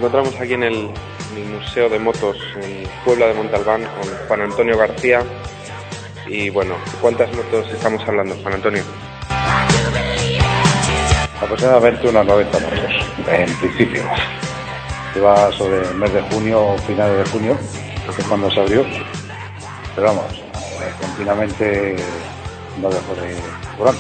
encontramos aquí en el Museo de Motos en Puebla de Montalbán con Juan Antonio García. Y bueno, ¿cuántas motos estamos hablando, Juan Antonio? Aproximadamente unas 90 motos, en principio. Lleva sobre el mes de junio, finales de junio, que es cuando se abrió. Pero vamos, continuamente no dejo de curando.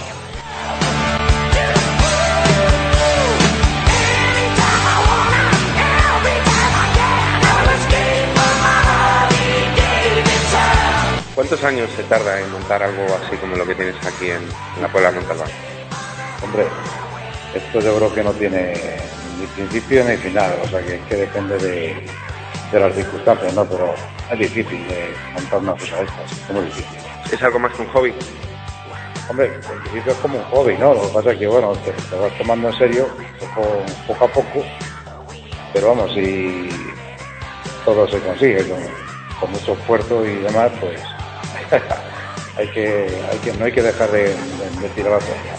¿Cuántos años se tarda en montar algo así como lo que tienes aquí en la Puebla de Montalbán? Hombre, esto yo creo que no tiene ni principio ni final, o sea que depende de las circunstancias, ¿no? Pero es difícil montar una cosa de estas, es muy difícil. ¿Es algo más que un hobby? Hombre, en principio es como un hobby, ¿no? Lo que pasa es que, bueno, te vas tomando en serio poco a poco, pero vamos, si todo se consigue con mucho esfuerzo y demás, pues no hay que dejar de tirar la toalla.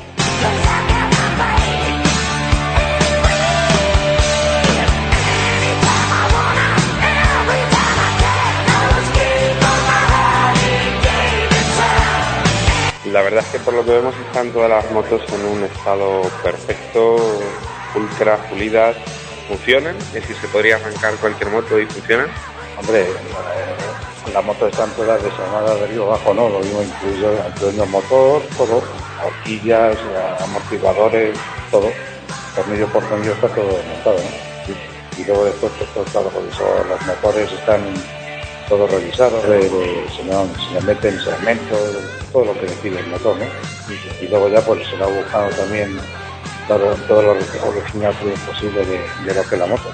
La verdad es que por lo que vemos están todas las motos en un estado perfecto, ultra pulidas, funcionan, es decir, se podría arrancar cualquier moto y funcionan. Hombre, las motos están todas desarmadas de arriba abajo, ¿no? Lo mismo incluyendo el motor, todo, horquillas, amortiguadores, todo. Tornillo por tornillo está todo desmontado, ¿no? Y luego después, pues, claro, los motores están todos revisados, se le meten segmentos, todo lo que decide el motor, ¿no? Y luego ya pues se le ha buscado también todo lo original posible de lo que es la moto.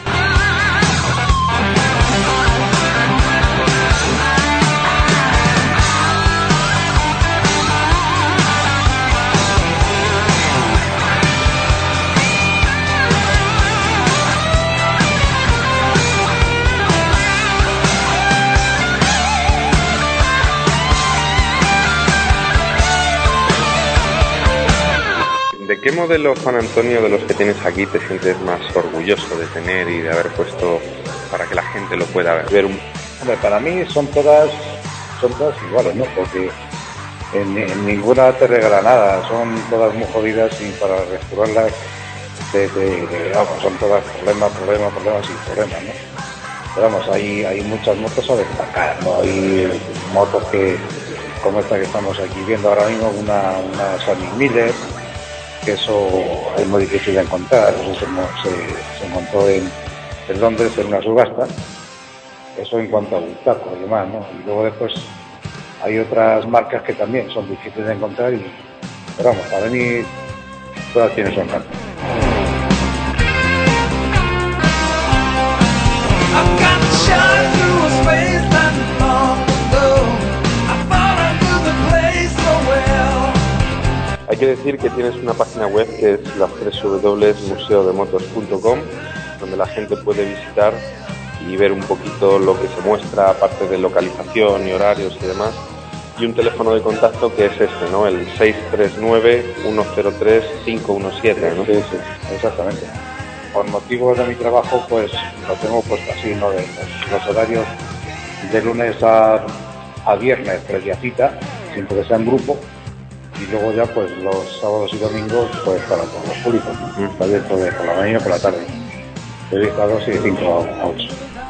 ¿De qué modelo, Juan Antonio, de los que tienes aquí te sientes más orgulloso de tener y de haber puesto para que la gente lo pueda ver? Hombre, para mí son todas iguales, ¿no? Porque en ninguna te regala nada, son todas muy jodidas y para restaurarlas vamos, son todas problemas y problemas, ¿no? Pero vamos, hay muchas motos a destacar, ¿no? Hay motos como esta que estamos aquí viendo ahora mismo, una Sammy Miller, que eso es muy difícil de encontrar, eso se montó en Londres en una subasta, eso en cuanto a bustaco y demás, ¿no? Y luego después hay otras marcas que también son difíciles de encontrar, pero vamos, para mí todas tienen su encanto. Hay que decir que tienes una página web que es la www.museodemotos.com, donde la gente puede visitar y ver un poquito lo que se muestra, aparte de localización y horarios y demás, y un teléfono de contacto que es este, ¿no? El 639-103-517, ¿no? Sí, exactamente. Por motivos de mi trabajo, pues lo tengo puesto así, ¿no? Los horarios de lunes a viernes, previa cita, siempre que sea en grupo. Y luego ya pues los sábados y domingos pues para todos los públicos, ¿no? Está abierto de por la mañana y por la tarde. De 10 a 2 y de 5 a 8.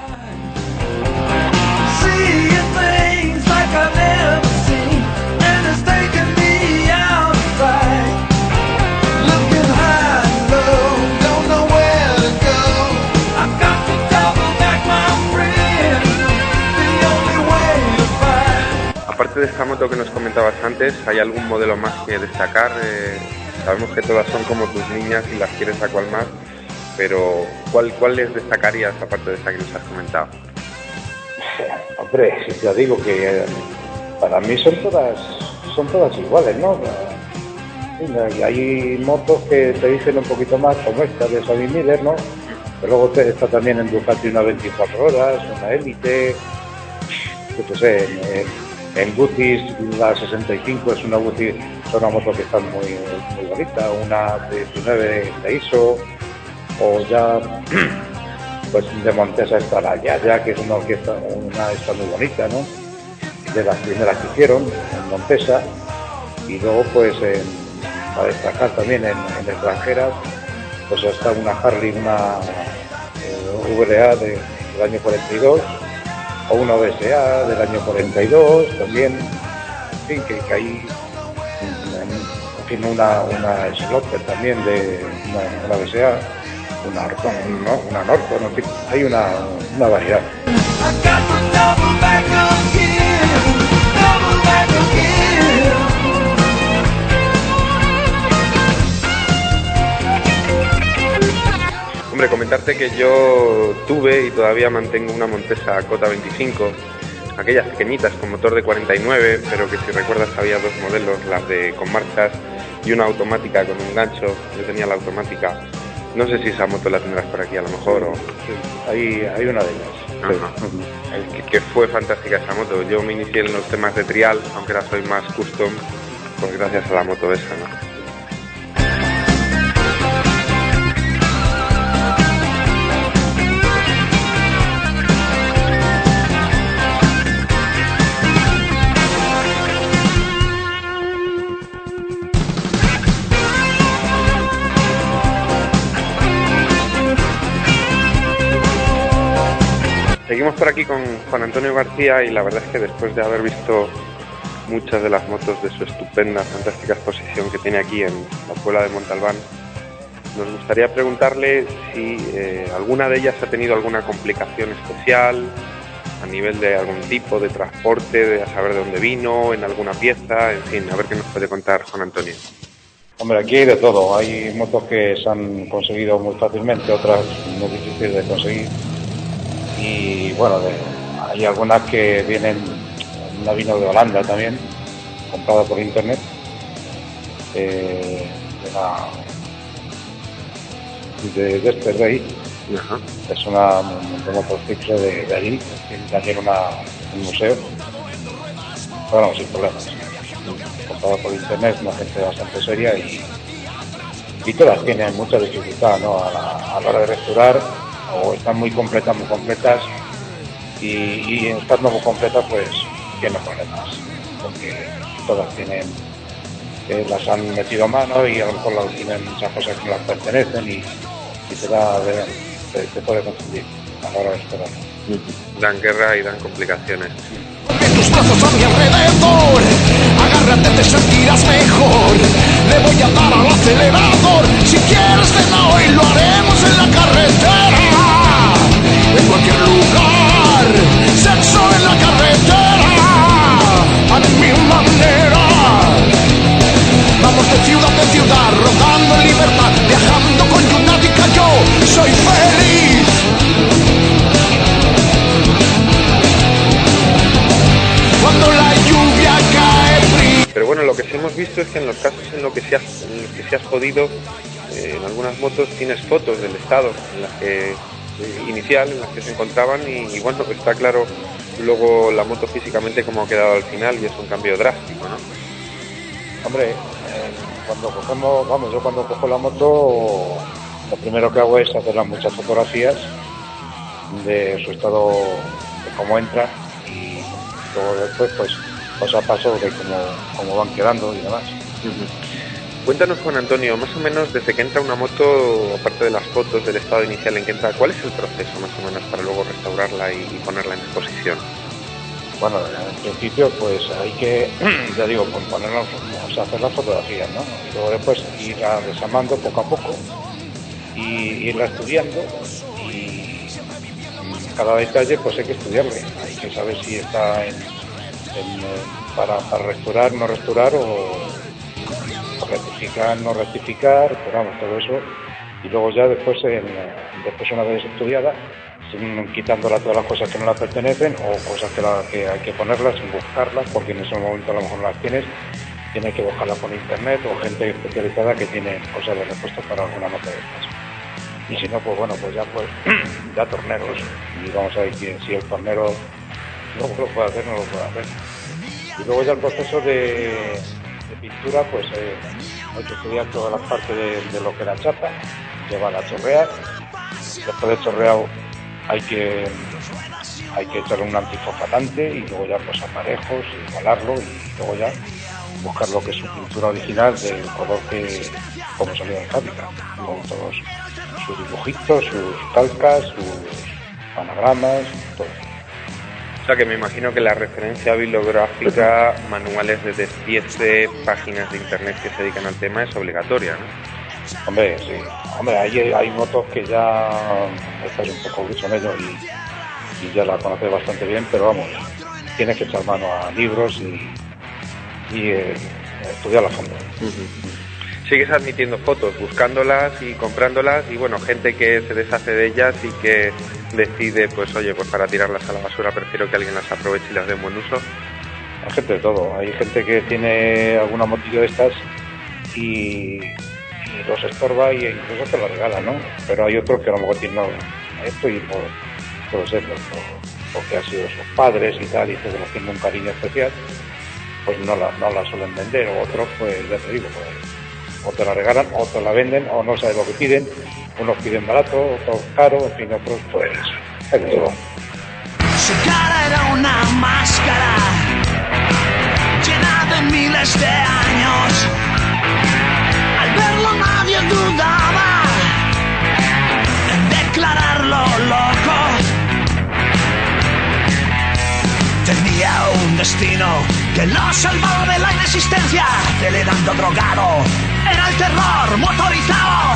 Aparte de esta moto que nos comentabas antes, ¿hay algún modelo más que destacar? Sabemos que todas son como tus niñas y las quieres a cual más, pero ¿cuál les destacarías aparte de esta que nos has comentado? Hombre, ya digo que para mí son todas iguales, ¿no? Y hay motos que te dicen un poquito más, como esta de Sammy Miller, ¿no? Pero luego está también en Ducati una 24 horas, una Elite, yo qué sé, en Guttis la 65 es una Guttis, es una moto que está muy bonita, una 19 de ISO, o ya Pues de Montesa está la Yaya, que es una orquesta muy bonita, ¿no? De las primeras que hicieron en Montesa. Y luego, pues, para destacar también en extranjeras, pues está una Harley, una VDA del año 42, o una OSA del año 42 también, en fin, que hay, en fin, una Slaughter también de una OSA, una Norton, en fin, hay una variedad. Hombre, comentarte que yo tuve y todavía mantengo una Montesa Cota 25, aquellas pequeñitas con motor de 49, pero que si recuerdas había dos modelos, las de con marchas y una automática con un gancho. Yo tenía la automática. No sé si esa moto la tendrás por aquí a lo mejor o... Sí, hay una de ellas. Ajá. Que fue fantástica esa moto. Yo me inicié en los temas de trial, aunque ahora soy más custom, pues gracias a la moto esa, ¿no? Seguimos por aquí con Juan Antonio García y la verdad es que después de haber visto muchas de las motos de su estupenda, fantástica exposición que tiene aquí en la Puebla de Montalbán, nos gustaría preguntarle si alguna de ellas ha tenido alguna complicación especial a nivel de algún tipo de transporte, de saber de dónde vino, en alguna pieza, en fin, a ver qué nos puede contar Juan Antonio. Hombre, aquí hay de todo. Hay motos que se han conseguido muy fácilmente, otras muy difíciles de conseguir. Y bueno, hay algunas que vienen, una vino de Holanda también, comprada por internet, de Yesterday. Ajá. Es una motociclo de allí, que también un museo, bueno, sin problemas. Comprada por internet, una gente bastante seria y todas tienen mucha dificultad, ¿no? A la hora de restaurar, o están muy completas y estando muy completas pues tienen problemas, porque todas tienen, las han metido a mano y a lo mejor tienen muchas cosas que no las pertenecen y te puede confundir a la hora de restaurar. Dan guerra y dan complicaciones. Tus brazos a mi alrededor, agárrate, te sentirás mejor. Le voy a dar al acelerador. Si quieres ven hoy, lo haremos en la carretera. En cualquier lugar, sexo en la carretera. A mi manera. Vamos de ciudad, rodando en libertad, viajando con Lunática. Yo soy feliz. Cuando la lluvia cae fría. Pero bueno, lo que sí hemos visto es que en los casos en los que sí has podido, en algunas motos tienes fotos del estado en las que inicial, en las que se encontraban y bueno, está claro luego la moto físicamente como ha quedado al final y es un cambio drástico, ¿no? Hombre, yo cuando cojo la moto, lo primero que hago es hacer muchas fotografías de su estado, de cómo entra, y luego después pues paso a paso de cómo van quedando y demás. Cuéntanos, Juan Antonio, más o menos desde que entra una moto, aparte de las fotos del estado inicial en que entra, ¿cuál es el proceso más o menos para luego restaurarla y ponerla en exposición? Bueno, en principio pues hay que, ya digo, ponernos, o sea, hacer las fotografías, ¿no? Y luego después irla desarmando poco a poco y irla estudiando, y cada detalle pues hay que estudiarle, hay que saber si está para restaurar, no restaurar, o rectificar, no rectificar, pero vamos, todo eso. Y luego ya después una vez estudiada, quitándola todas las cosas que no la pertenecen o cosas que hay que ponerlas, buscarlas, porque en ese momento a lo mejor no las tienes que buscarlas por internet o gente especializada que tiene cosas de repuesto para alguna moto de estas. Y si no, pues bueno, pues ya torneros, y vamos a ver si el tornero luego lo puede hacer, no lo puede hacer. Y luego ya el proceso de pintura, pues hay que estudiar todas las partes de lo que la chapa, llevarla a chorrear. Después de chorreado, hay que echarle un antifosfatante y luego ya pues aparejos, igualarlo y luego ya buscar lo que es su pintura original del color que como salió de fábrica, con todos sus dibujitos, sus calcas, sus anagramas, todo. O sea que me imagino que la referencia bibliográfica, manuales de despiece, páginas de internet que se dedican al tema es obligatoria, ¿no? Hombre, sí. Hombre, hay motos que ya estás un poco visto en ello y ya la conoces bastante bien, pero vamos, tienes que echar mano a libros y estudiar a fondo. Sigues admitiendo fotos, buscándolas y comprándolas, y bueno, gente que se deshace de ellas y que decide, pues oye, pues para tirarlas a la basura prefiero que alguien las aproveche y las dé en buen uso. Hay gente de todo, hay gente que tiene alguna motillo de estas y los estorba y incluso te lo regala, ¿no? Pero hay otros que a lo mejor tienen esto y porque han sido sus padres y tal, y que los tienen un cariño especial, pues no la suelen vender, o otros, pues ya te digo, pues o te la regalan, o te la venden, o no sabes lo que piden, unos piden barato, otros caro, en fin, otros pues es de todo. Su cara era una máscara llena de miles de años. Al verlo nadie dudaba en declararlo loco. Tenía un destino que lo salvó de la inexistencia del edando drogado. Era el terror motorizado.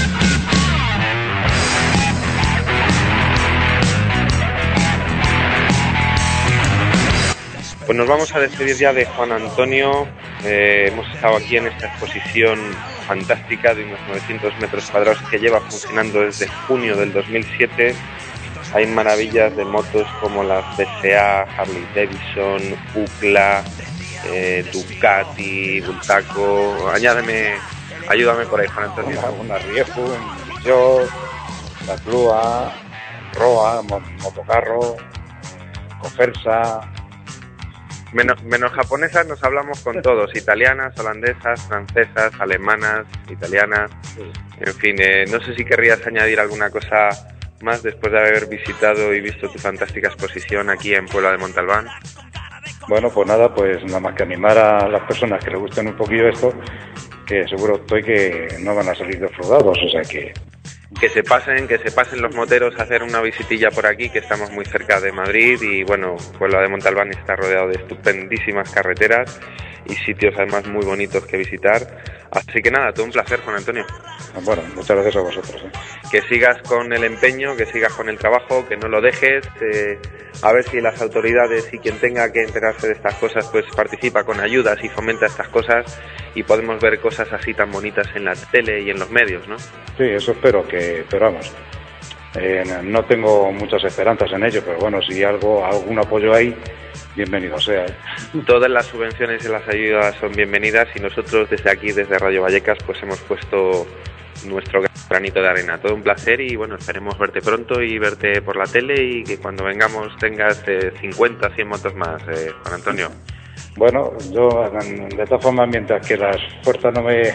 Pues nos vamos a despedir ya de Juan Antonio. Hemos estado aquí en esta exposición fantástica de unos 900 metros cuadrados que lleva funcionando desde junio del 2007. Hay maravillas de motos como las BCA, Harley Davidson, UCLA, Ducati, Bultaco. Ayúdame por ahí, Juan Antonio. Una Rieju, un Peugeot, la Clua, Roa, Motocarro, Cofersa. Menos japonesas nos hablamos con todos, italianas, holandesas, francesas, alemanas, italianas, en fin, no sé si querrías añadir alguna cosa más después de haber visitado y visto tu fantástica exposición aquí en Puebla de Montalbán. Bueno, pues nada más que animar a las personas que les gusten un poquillo esto, que seguro estoy que no van a salir defraudados, o sea que se pasen los moteros a hacer una visitilla por aquí, que estamos muy cerca de Madrid y bueno, Puebla de Montalbán está rodeado de estupendísimas carreteras y sitios además muy bonitos que visitar. Así que nada, todo un placer, Juan Antonio. Bueno, muchas gracias a vosotros. Que sigas con el empeño, que sigas con el trabajo, que no lo dejes. A ver si las autoridades y quien tenga que enterarse de estas cosas pues participa con ayudas y fomenta estas cosas y podemos ver cosas así tan bonitas en la tele y en los medios, ¿no? Sí, eso espero, pero vamos, no tengo muchas esperanzas en ello, pero bueno, si algún apoyo hay, bienvenido sea. Todas las subvenciones y las ayudas son bienvenidas y nosotros desde aquí, desde Radio Vallecas, pues hemos puesto nuestro granito de arena. Todo un placer y bueno, esperemos verte pronto y verte por la tele y que cuando vengamos tengas 50, 100 motos más, Juan Antonio. Bueno, yo de todas formas, mientras que las fuerzas no me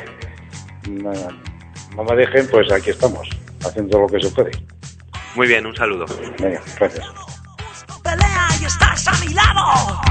dejen, pues aquí estamos, haciendo lo que se puede. Muy bien, un saludo. Venga, gracias. Pelea y estás a mi lado.